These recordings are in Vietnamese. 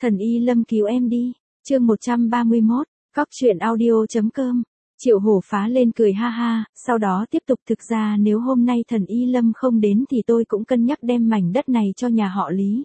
Thần Y Lâm cứu em đi. Chương 131, Góc truyện audio.com. Triệu Hổ phá lên cười ha ha, sau đó tiếp tục thực ra nếu hôm nay Thần Y Lâm không đến thì tôi cũng cân nhắc đem mảnh đất này cho nhà họ Lý.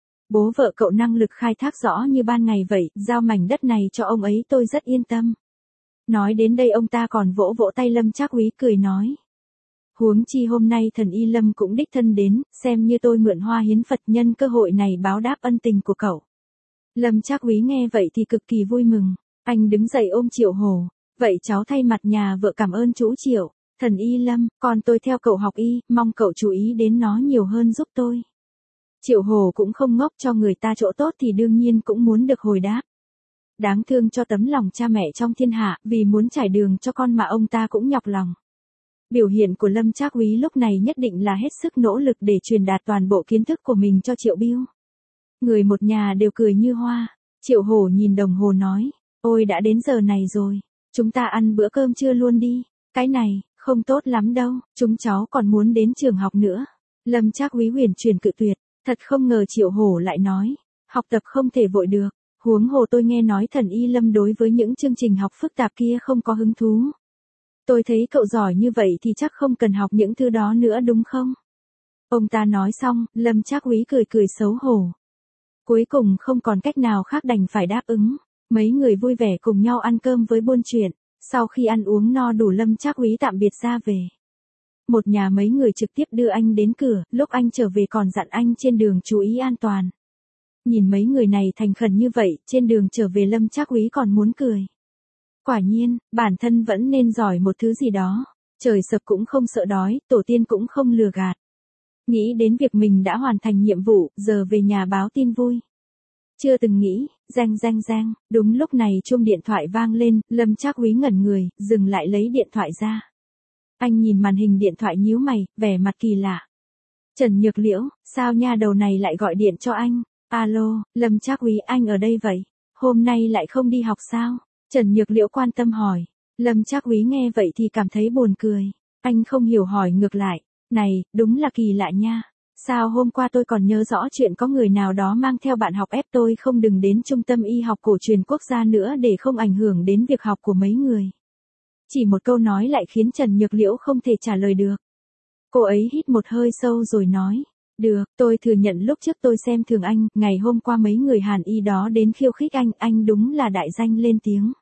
Bố vợ cậu năng lực khai thác rõ như ban ngày vậy, giao mảnh đất này cho ông ấy tôi rất yên tâm. Nói đến đây ông ta còn vỗ vỗ tay Lâm Trác Úy cười nói. Huống chi hôm nay Thần Y Lâm cũng đích thân đến, xem như tôi mượn hoa hiến Phật nhân cơ hội này báo đáp ân tình của cậu. Lâm Trác Úy nghe vậy thì cực kỳ vui mừng, anh đứng dậy ôm Triệu Hổ, vậy cháu thay mặt nhà vợ cảm ơn chú Triệu. Thần Y Lâm, còn tôi theo cậu học y, mong cậu chú ý đến nó nhiều hơn giúp tôi. Triệu Hổ cũng không ngốc, cho người ta chỗ tốt thì đương nhiên cũng muốn được hồi đáp. Đáng thương cho tấm lòng cha mẹ trong thiên hạ, vì muốn trải đường cho con mà ông ta cũng nhọc lòng. Biểu hiện của Lâm Trác Úy lúc này nhất định là hết sức nỗ lực để truyền đạt toàn bộ kiến thức của mình cho Triệu Bưu. Người một nhà đều cười như hoa. Triệu Hổ nhìn đồng hồ nói, ôi đã đến giờ này rồi, chúng ta ăn bữa cơm trưa luôn đi. Cái này, không tốt lắm đâu, chúng cháu còn muốn đến trường học nữa. Lâm Trác Úy huyền chuyển cự tuyệt, thật không ngờ Triệu Hổ lại nói, học tập không thể vội được, huống hồ tôi nghe nói Thần Y Lâm đối với những chương trình học phức tạp kia không có hứng thú. Tôi thấy cậu giỏi như vậy thì chắc không cần học những thứ đó nữa đúng không? Ông ta nói xong, Lâm Trác Úy cười cười xấu hổ. Cuối cùng không còn cách nào khác đành phải đáp ứng. Mấy người vui vẻ cùng nhau ăn cơm với buôn chuyện. Sau khi ăn uống no đủ Lâm Trác Úy tạm biệt ra về. Một nhà mấy người trực tiếp đưa anh đến cửa, lúc anh trở về còn dặn anh trên đường chú ý an toàn. Nhìn mấy người này thành khẩn như vậy, trên đường trở về Lâm Trác Úy còn muốn cười. Quả nhiên, bản thân vẫn nên giỏi một thứ gì đó. Trời sập cũng không sợ đói, tổ tiên cũng không lừa gạt. Nghĩ đến việc mình đã hoàn thành nhiệm vụ, giờ về nhà báo tin vui. Chưa từng nghĩ, reng, đúng lúc này chuông điện thoại vang lên, Lâm Trác Úy ngẩn người, dừng lại lấy điện thoại ra. Anh nhìn màn hình điện thoại nhíu mày, vẻ mặt kỳ lạ. Trần Nhược Liễu, sao nha đầu này lại gọi điện cho anh? Alo, Lâm Trác Úy, anh ở đây vậy? Hôm nay lại không đi học sao? Trần Nhược Liễu quan tâm hỏi. Lâm Trác Úy nghe vậy thì cảm thấy buồn cười. Anh không hiểu hỏi ngược lại. Này, đúng là kỳ lạ nha. Sao hôm qua tôi còn nhớ rõ chuyện có người nào đó mang theo bạn học ép tôi không đừng đến Trung tâm Y học cổ truyền quốc gia nữa để không ảnh hưởng đến việc học của mấy người. Chỉ một câu nói lại khiến Trần Nhược Liễu không thể trả lời được. Cô ấy hít một hơi sâu rồi nói. Được, tôi thừa nhận lúc trước tôi xem thường anh, ngày hôm qua mấy người Hàn Y đó đến khiêu khích anh đúng là đại danh lên tiếng.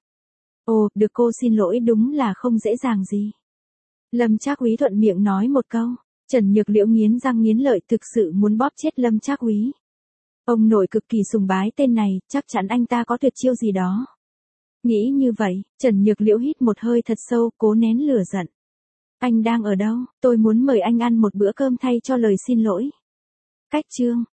Ồ, được cô xin lỗi đúng là không dễ dàng gì. Lâm Trác Úy thuận miệng nói một câu. Trần Nhược Liễu nghiến răng nghiến lợi thực sự muốn bóp chết Lâm Trác Úy. Ông nội cực kỳ sùng bái tên này, chắc chắn anh ta có tuyệt chiêu gì đó. Nghĩ như vậy, Trần Nhược Liễu hít một hơi thật sâu, cố nén lửa giận. Anh đang ở đâu? Tôi muốn mời anh ăn một bữa cơm thay cho lời xin lỗi. Cách chương